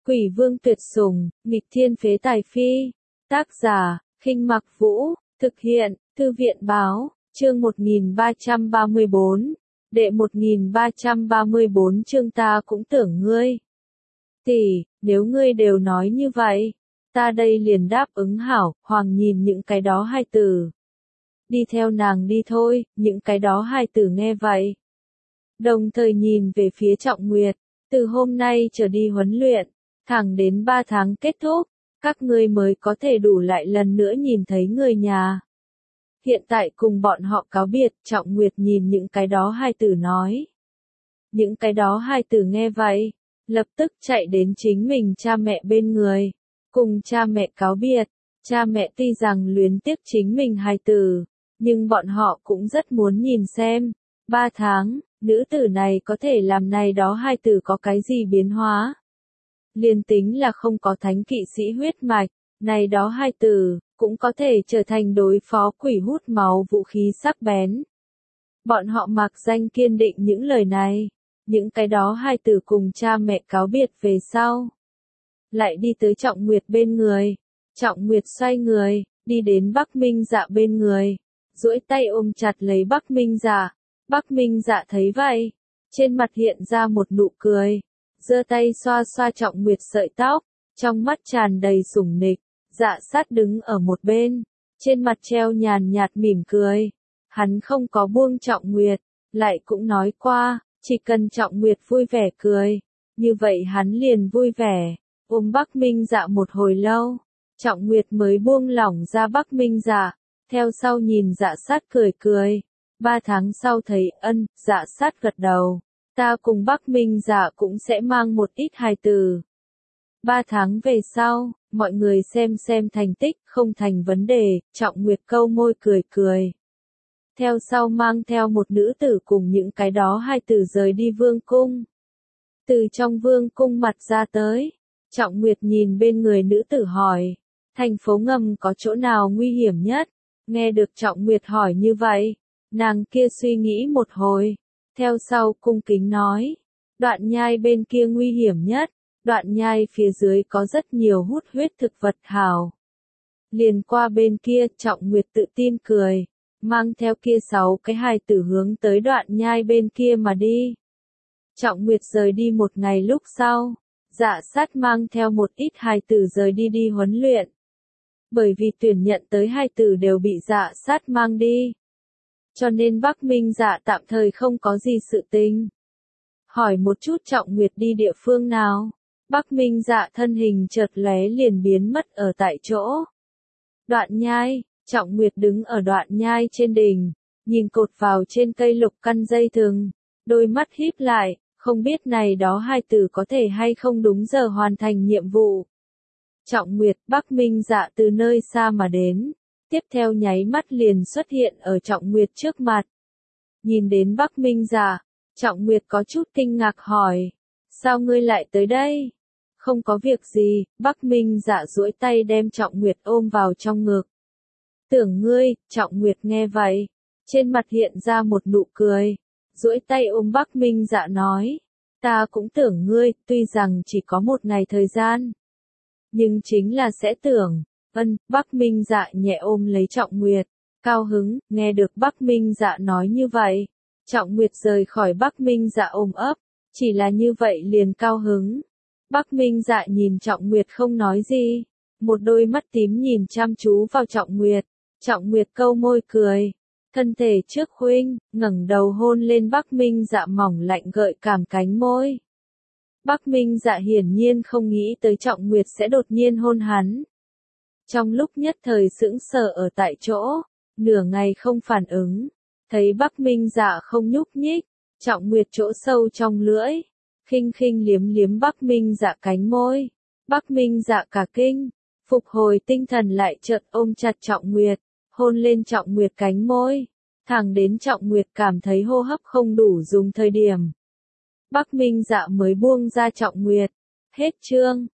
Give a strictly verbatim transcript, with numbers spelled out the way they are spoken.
Quỷ vương tuyệt sủng, nghịch thiên phế tài phi. Tác giả, Khinh Mặc Vũ, thực hiện, Thư viện báo, chương một nghìn ba trăm ba mươi bốn, đệ một nghìn ba trăm ba mươi bốn chương ta cũng tưởng ngươi. Tỷ, nếu ngươi đều nói như vậy, ta đây liền đáp ứng hảo, Hoàng nhìn những cái đó hai từ. Đi theo nàng đi thôi, những cái đó hai từ nghe vậy. Đồng thời nhìn về phía Trọng Nguyệt, từ hôm nay trở đi huấn luyện, thẳng đến ba tháng kết thúc, các ngươi mới có thể đủ lại lần nữa nhìn thấy người nhà. Hiện tại cùng bọn họ cáo biệt, Trọng Nguyệt nhìn những cái đó hai từ nói. Những cái đó hai từ nghe vậy, lập tức chạy đến chính mình cha mẹ bên người, cùng cha mẹ cáo biệt. Cha mẹ tuy rằng luyến tiếc chính mình hai từ, nhưng bọn họ cũng rất muốn nhìn xem, ba tháng, nữ tử này có thể làm này đó hai từ có cái gì biến hóa. Liên tính là không có thánh kỵ sĩ huyết mạch, này đó hai từ, cũng có thể trở thành đối phó quỷ hút máu vũ khí sắc bén. Bọn họ mặc danh kiên định những lời này, những cái đó hai từ cùng cha mẹ cáo biệt về sau. Lại đi tới Trọng Nguyệt bên người, Trọng Nguyệt xoay người, đi đến Bắc Minh Dạ bên người, duỗi tay ôm chặt lấy Bắc Minh Dạ. Bắc Minh Dạ thấy vậy, trên mặt hiện ra một nụ cười, giơ tay xoa xoa Trọng Nguyệt sợi tóc, trong mắt tràn đầy sủng nịch. Dạ sát đứng ở một bên, trên mặt treo nhàn nhạt mỉm cười. Hắn không có buông Trọng Nguyệt, lại cũng nói qua, chỉ cần Trọng Nguyệt vui vẻ cười, như vậy hắn liền vui vẻ. Ôm Bắc Minh Dạ một hồi lâu, Trọng Nguyệt mới buông lỏng ra Bắc Minh Dạ, theo sau nhìn Dạ sát cười cười. Ba tháng sau thấy ân, Dạ sát gật đầu, ta cùng Bắc Minh Dạ cũng sẽ mang một ít hài từ. Ba tháng về sau, mọi người xem xem thành tích, không thành vấn đề, Trọng Nguyệt câu môi cười cười. Theo sau mang theo một nữ tử cùng những cái đó hai từ rời đi vương cung. Từ trong vương cung mặt ra tới, Trọng Nguyệt nhìn bên người nữ tử hỏi, thành phố ngầm có chỗ nào nguy hiểm nhất? Nghe được Trọng Nguyệt hỏi như vậy, nàng kia suy nghĩ một hồi, theo sau cung kính nói, Đoạn Nhai bên kia nguy hiểm nhất. Đoạn Nhai phía dưới có rất nhiều hút huyết thực vật hảo. Liền qua bên kia, Trọng Nguyệt tự tin cười, mang theo kia sáu cái hài tử hướng tới Đoạn Nhai bên kia mà đi. Trọng Nguyệt rời đi một ngày lúc sau, Dạ sát mang theo một ít hài tử rời đi đi huấn luyện. Bởi vì tuyển nhận tới hài tử đều bị Dạ sát mang đi. Cho nên Bắc Minh Dạ tạm thời không có gì sự tình. Hỏi một chút Trọng Nguyệt đi địa phương nào? Bắc Minh Dạ thân hình chợt lóe liền biến mất ở tại chỗ. Đoạn Nhai, Trọng Nguyệt đứng ở Đoạn Nhai trên đỉnh, nhìn cột vào trên cây lục căn dây thừng, đôi mắt híp lại, không biết này đó hai từ có thể hay không đúng giờ hoàn thành nhiệm vụ. Trọng Nguyệt, Bắc Minh Dạ từ nơi xa mà đến, tiếp theo nháy mắt liền xuất hiện ở Trọng Nguyệt trước mặt. Nhìn đến Bắc Minh Dạ, Trọng Nguyệt có chút kinh ngạc hỏi, sao ngươi lại tới đây? Không có việc gì, Bắc Minh Dạ duỗi tay đem Trọng Nguyệt ôm vào trong ngực. Tưởng ngươi, Trọng Nguyệt nghe vậy, trên mặt hiện ra một nụ cười, duỗi tay ôm Bắc Minh Dạ nói, ta cũng tưởng ngươi, tuy rằng chỉ có một ngày thời gian, nhưng chính là sẽ tưởng. Ân, Bắc Minh Dạ nhẹ ôm lấy Trọng Nguyệt, cao hứng, nghe được Bắc Minh Dạ nói như vậy, Trọng Nguyệt rời khỏi Bắc Minh Dạ ôm ấp, chỉ là như vậy liền cao hứng. Bắc Minh Dạ nhìn Trọng Nguyệt không nói gì, một đôi mắt tím nhìn chăm chú vào Trọng Nguyệt, Trọng Nguyệt câu môi cười, thân thể trước khuynh, ngẩng đầu hôn lên Bắc Minh Dạ mỏng lạnh gợi cảm cánh môi. Bắc Minh Dạ hiển nhiên không nghĩ tới Trọng Nguyệt sẽ đột nhiên hôn hắn. Trong lúc nhất thời sững sờ ở tại chỗ, nửa ngày không phản ứng, thấy Bắc Minh Dạ không nhúc nhích, Trọng Nguyệt chỗ sâu trong lưỡi, khinh khinh liếm liếm Bắc Minh Dạ cánh môi. Bắc Minh Dạ cả kinh, phục hồi tinh thần lại chợt ôm chặt Trọng Nguyệt, hôn lên Trọng Nguyệt cánh môi, thẳng đến Trọng Nguyệt cảm thấy hô hấp không đủ dùng thời điểm. Bắc Minh Dạ mới buông ra Trọng Nguyệt. Hết chương.